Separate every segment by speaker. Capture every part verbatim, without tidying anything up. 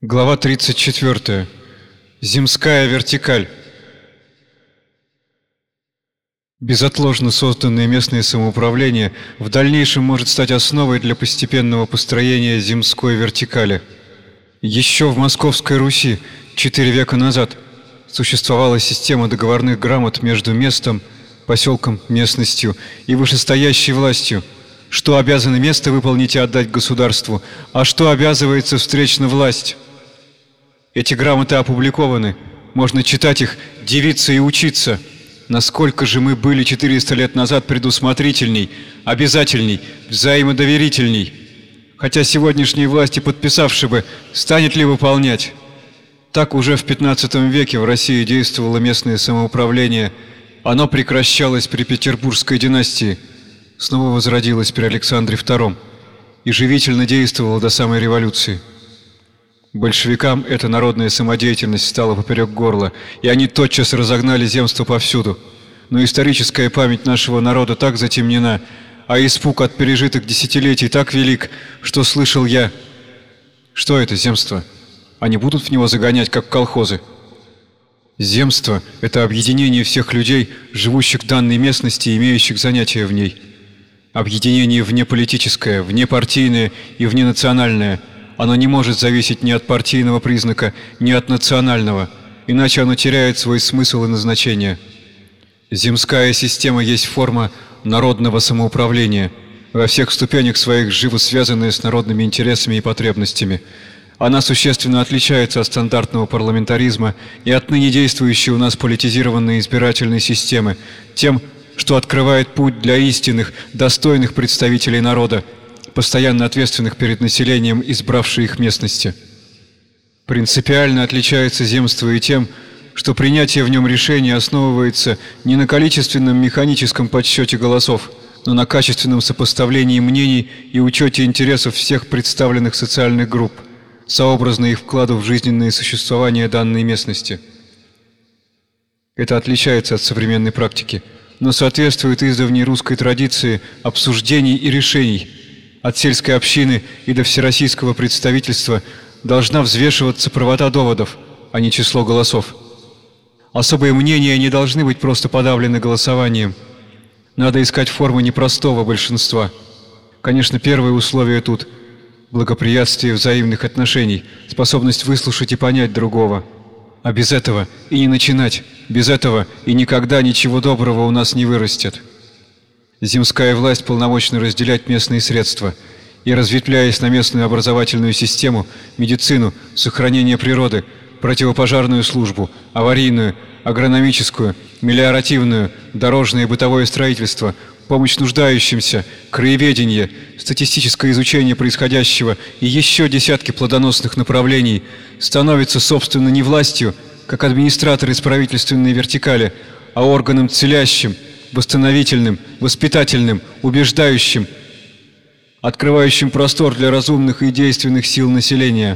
Speaker 1: Глава тридцать четвёртая. Земская вертикаль. Безотложно созданное местное самоуправление в дальнейшем может стать основой для постепенного построения земской вертикали. Еще в Московской Руси четыре века назад существовала система договорных грамот между местом, поселком, местностью и вышестоящей властью, что обязано место выполнить и отдать государству, а что обязывается встречно власть. Эти грамоты опубликованы, можно читать их, дивиться и учиться. Насколько же мы были четыреста лет назад предусмотрительней, обязательней, взаимодоверительней. Хотя сегодняшние власти, подписавшие бы, станет ли выполнять? Так уже в пятнадцатом веке в России действовало местное самоуправление. Оно прекращалось при Петербургской династии, снова возродилось при Александре втором и живительно действовало до самой революции. Большевикам эта народная самодеятельность стала поперек горла, и они тотчас разогнали земство повсюду. Но историческая память нашего народа так затемнена, а испуг от пережитых десятилетий так велик, что слышал я. Что это земство? Они будут в него загонять, как колхозы? Земство – это объединение всех людей, живущих в данной местности и имеющих занятия в ней. Объединение внеполитическое, внепартийное и вненациональное. Оно не может зависеть ни от партийного признака, ни от национального, иначе оно теряет свой смысл и назначение. Земская система есть форма народного самоуправления, во всех ступенях своих живо связанная с народными интересами и потребностями. Она существенно отличается от стандартного парламентаризма и от ныне действующей у нас политизированной избирательной системы тем, что открывает путь для истинных, достойных представителей народа, постоянно ответственных перед населением, избравшей их местности. Принципиально отличается земство и тем, что принятие в нем решения основывается не на количественном механическом подсчете голосов, но на качественном сопоставлении мнений и учете интересов всех представленных социальных групп, сообразно их вкладу в жизненное существование данной местности. Это отличается от современной практики, но соответствует издавней русской традиции обсуждений и решений. От сельской общины и до всероссийского представительства должна взвешиваться правота доводов, а не число голосов. Особые мнения не должны быть просто подавлены голосованием. Надо искать формы непростого большинства. Конечно, первое условие тут – благоприятствие взаимных отношений, способность выслушать и понять другого. А без этого и не начинать, без этого и никогда ничего доброго у нас не вырастет. Земская власть полномочна разделять местные средства и, разветвляясь на местную образовательную систему, медицину, сохранение природы, противопожарную службу, аварийную, агрономическую, мелиоративную, дорожное и бытовое строительство, помощь нуждающимся, краеведение, статистическое изучение происходящего и еще десятки плодоносных направлений, становится, собственно, не властью, как администратор из правительственной вертикали, а органом целящим, восстановительным, воспитательным, убеждающим, открывающим простор для разумных и действенных сил населения.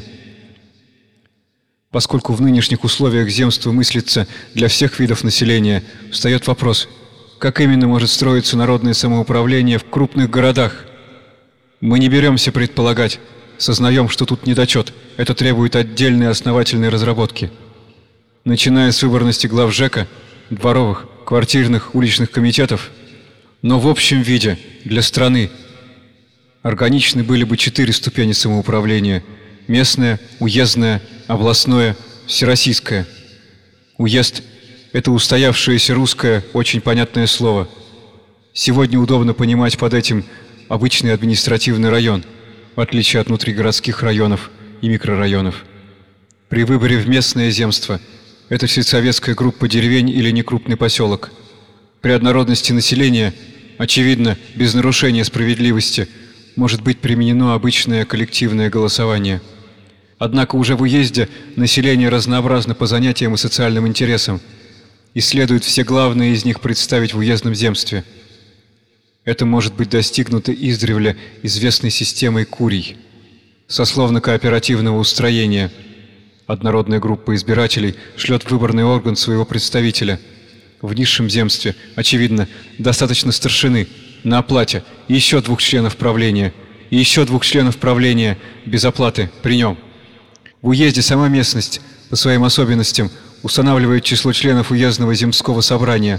Speaker 1: Поскольку в нынешних условиях земство мыслится для всех видов населения, встает вопрос, как именно может строиться народное самоуправление в крупных городах. Мы не беремся предполагать, сознаем, что тут недочет, это требует отдельной основательной разработки. Начиная с выборности глав ЖЭКа, дворовых, квартирных, уличных комитетов, но в общем виде, для страны, органичны были бы четыре ступени самоуправления – местное, уездное, областное, всероссийское. Уезд – это устоявшееся русское, очень понятное слово. Сегодня удобно понимать под этим обычный административный район, в отличие от внутригородских районов и микрорайонов. При выборе в местное земство – это сельсоветская группа деревень или некрупный поселок. При однородности населения, очевидно, без нарушения справедливости, может быть применено обычное коллективное голосование. Однако уже в уезде население разнообразно по занятиям и социальным интересам, и следует все главные из них представить в уездном земстве. Это может быть достигнуто издревле известной системой курий, сословно-кооперативного устроения. Однородная группа избирателей шлет в выборный орган своего представителя. В низшем земстве, очевидно, достаточно старшины, на оплате, и еще двух членов правления, и еще двух членов правления без оплаты при нем. В уезде сама местность по своим особенностям устанавливает число членов уездного земского собрания.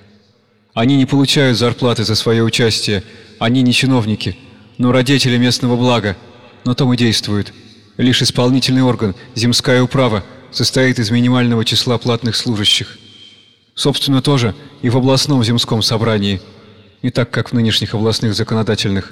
Speaker 1: Они не получают зарплаты за свое участие, они не чиновники, но родители местного блага, но том и действуют. Лишь исполнительный орган, земская управа, состоит из минимального числа платных служащих. Собственно, тоже и в областном земском собрании, не так, как в нынешних областных законодательных.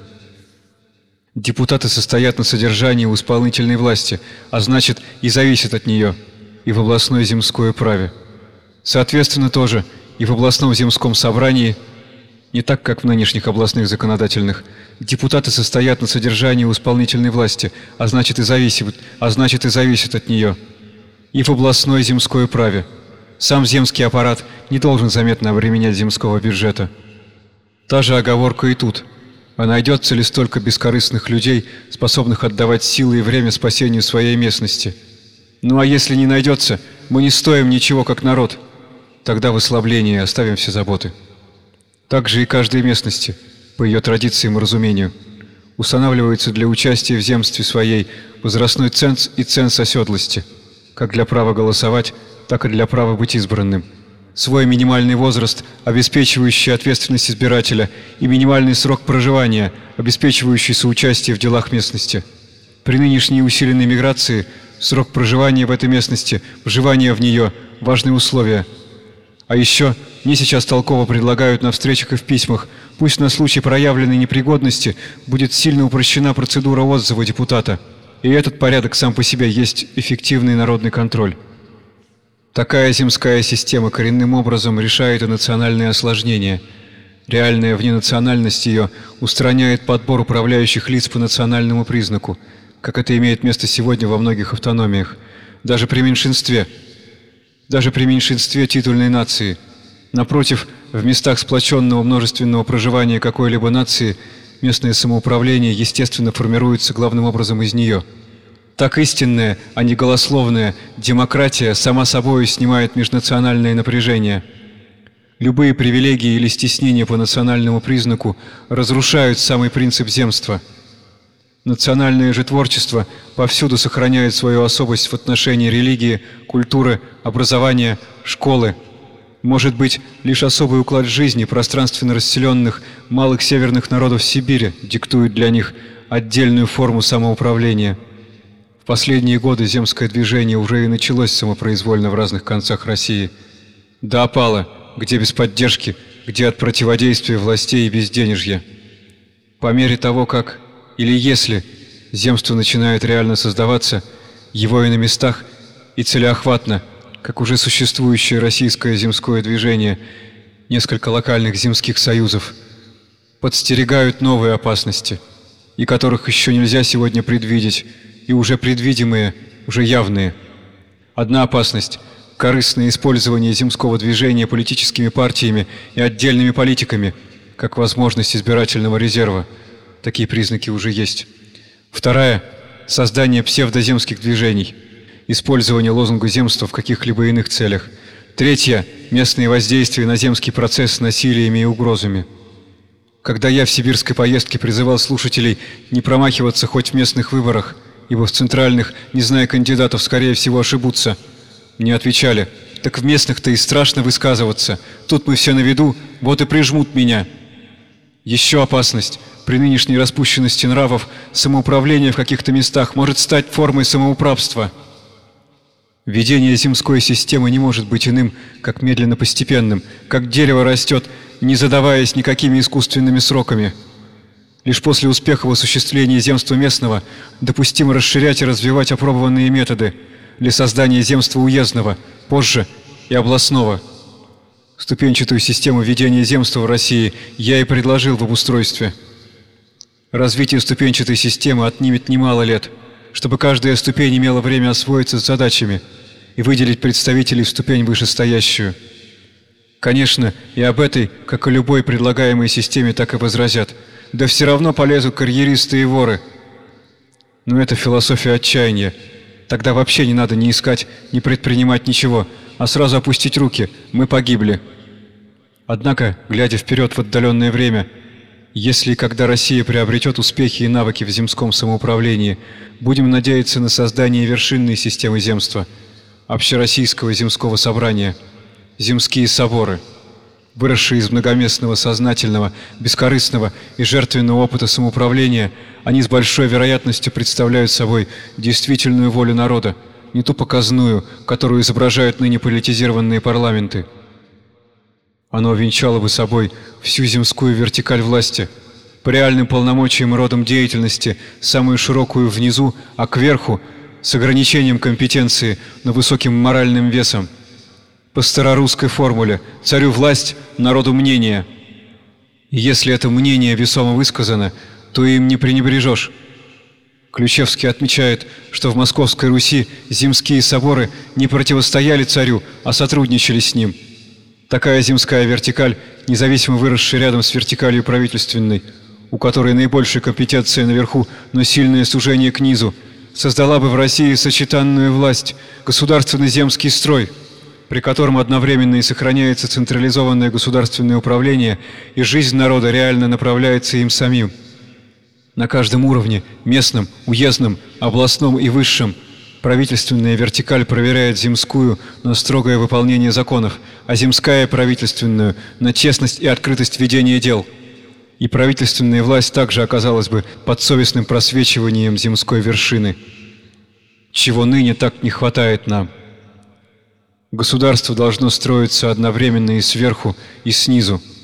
Speaker 1: Депутаты состоят на содержании у исполнительной власти, а значит и зависят от нее, и в областной земской управе. Соответственно, тоже и в областном земском собрании, не так, как в нынешних областных законодательных, депутаты состоят на содержании у исполнительной власти, а значит и зависят, а значит и зависят от нее, и в областной земской управе. Сам земский аппарат не должен заметно обременять земского бюджета. Та же оговорка и тут. А найдется ли столько бескорыстных людей, способных отдавать силы и время спасению своей местности? Ну а если не найдется, мы не стоим ничего, как народ. Тогда в ослаблении оставим все заботы. Так же и каждой местности, по ее традициям и разумению, устанавливается для участия в земстве своей возрастной ценз и ценз оседлости, как для права голосовать, так и для права быть избранным. Свой минимальный возраст, обеспечивающий ответственность избирателя, и минимальный срок проживания, обеспечивающий соучастие в делах местности. При нынешней усиленной миграции срок проживания в этой местности, проживание в нее – важные условия. А еще мне сейчас толково предлагают на встречах и в письмах, пусть на случай проявленной непригодности будет сильно упрощена процедура отзыва депутата, и этот порядок сам по себе есть эффективный народный контроль. Такая земская система коренным образом решает и национальные осложнения. Реальная вненациональность ее устраняет подбор управляющих лиц по национальному признаку, как это имеет место сегодня во многих автономиях, даже при меньшинстве, даже при меньшинстве титульной нации. Напротив, в местах сплоченного множественного проживания какой-либо нации местное самоуправление естественно формируется главным образом из нее. Так истинная, а не голословная, демократия сама собой снимает межнациональное напряжение. Любые привилегии или стеснения по национальному признаку разрушают самый принцип земства. Национальное же творчество повсюду сохраняет свою особость в отношении религии, культуры, образования, школы. Может быть, лишь особый уклад жизни пространственно расселенных малых северных народов Сибири диктует для них отдельную форму самоуправления. В последние годы земское движение уже и началось самопроизвольно в разных концах России. До опала, где без поддержки, где от противодействия властей и безденежья. По мере того, как, или если, земство начинает реально создаваться, его и на местах, и целеохватно, как уже существующее российское земское движение, несколько локальных земских союзов, подстерегают новые опасности, и которых еще нельзя сегодня предвидеть, и уже предвидимые, уже явные. Одна опасность – корыстное использование земского движения политическими партиями и отдельными политиками, как возможность избирательного резерва. Такие признаки уже есть. Вторая – создание псевдоземских движений, использование лозунга земства в каких-либо иных целях. Третья – местные воздействия на земский процесс с насилиями и угрозами. Когда я в сибирской поездке призывал слушателей не промахиваться хоть в местных выборах, ибо в центральных, не зная кандидатов, скорее всего ошибутся, мне отвечали: так в местных-то и страшно высказываться, тут мы все на виду, вот и прижмут меня. Еще опасность. При нынешней распущенности нравов самоуправление в каких-то местах может стать формой самоуправства. Введение земской системы не может быть иным, как медленно-постепенным, как дерево растет, не задаваясь никакими искусственными сроками. Лишь после успеха в осуществлении земства местного допустимо расширять и развивать опробованные методы для создания земства уездного, позже и областного. Ступенчатую систему ведения земства в России я и предложил в обустройстве. Развитие ступенчатой системы отнимет немало лет, чтобы каждая ступень имела время освоиться с задачами и выделить представителей в ступень вышестоящую. Конечно, и об этой, как и любой предлагаемой системе, так и возразят. Да все равно полезут карьеристы и воры. Но это философия отчаяния. Тогда вообще не надо ни искать, ни предпринимать ничего, а сразу опустить руки. Мы погибли. Однако, глядя вперед в отдаленное время, Если и когда Россия приобретет успехи и навыки в земском самоуправлении, будем надеяться на создание вершинной системы земства, общероссийского земского собрания, земские соборы, выросшие из многоместного, сознательного, бескорыстного и жертвенного опыта самоуправления, они с большой вероятностью представляют собой действительную волю народа, не ту показную, которую изображают ныне политизированные парламенты. Оно венчало бы собой всю земскую вертикаль власти, по реальным полномочиям и родам деятельности, самую широкую внизу, а кверху, с ограничением компетенции, но высоким моральным весом. По старорусской формуле «царю власть, народу мнение». И если это мнение весомо высказано, то им не пренебрежешь. Ключевский отмечает, что в Московской Руси земские соборы не противостояли царю, а сотрудничали с ним. Такая земская вертикаль, независимо выросшая рядом с вертикалью правительственной, у которой наибольшая компетенция наверху, но сильное сужение к низу, создала бы в России сочетанную власть, государственный земский строй, при котором одновременно и сохраняется централизованное государственное управление, и жизнь народа реально направляется им самим. На каждом уровне, местном, уездном, областном и высшем, правительственная вертикаль проверяет земскую на строгое выполнение законов, а земская правительственную на честность и открытость ведения дел. И правительственная власть также оказалась бы под совестным просвечиванием земской вершины, чего ныне так не хватает нам. Государство должно строиться одновременно и сверху, и снизу.